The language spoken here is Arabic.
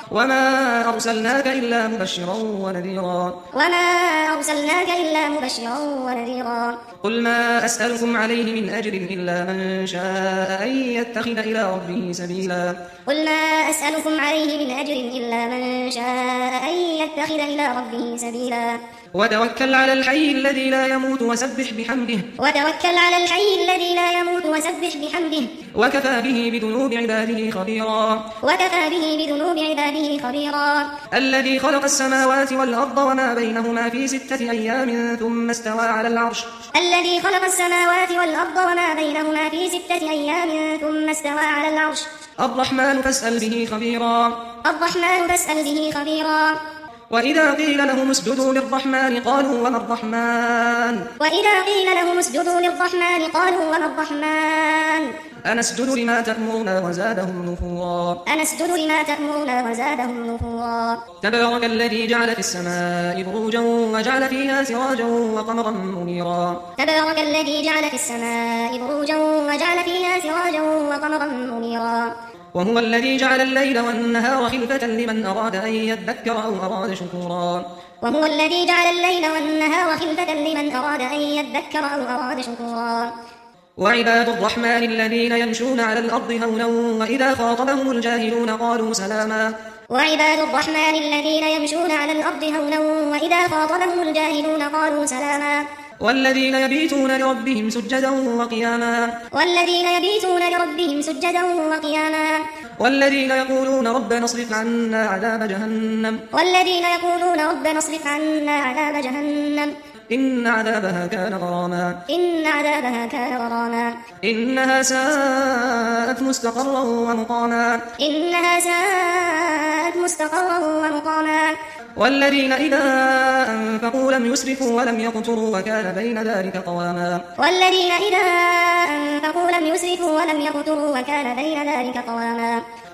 وما أرسلناك إلا مبشرا ونذيرا قل ما أسألكم عليه من أجر إلا من شاء أن يتخذ إلى ربه سبيلا وتوكل على الحي الذي لا يموت وسبح بحمده وكفى به بذنوب عباده خبيرا الذي خلق السماوات والأرض وما بينهما في 6 أيام ثم استوى على العرش الرحمن فاسأل به خبيرا وإذا قيل لهم اسجدوا للرحمن قالوا وما الرحمن أنسجد لما تأمرنا وزادهم نفورا تبارك الذي جعل في السماء بروجا وجعل فيها سراجا وقمرا منيرا وهو الذي جعل الليل والنهار خلفة لمن أراد أن يذكر أو أراد شكورا وعباد الرحمن الذين يمشون على الأرض هونا وإذا خاطبهم الجاهلون قالوا سلاما والذين يبيتون لربهم سجدا وقياما والذين يقولون ربنا اصرف عنا عذاب جهنم إن عذابها كان غراما إنها ساءت مستقرا ومقاما والذين إذا أنفقوا لم يسرفوا ولم يقتروا وكان بين ذلك قواما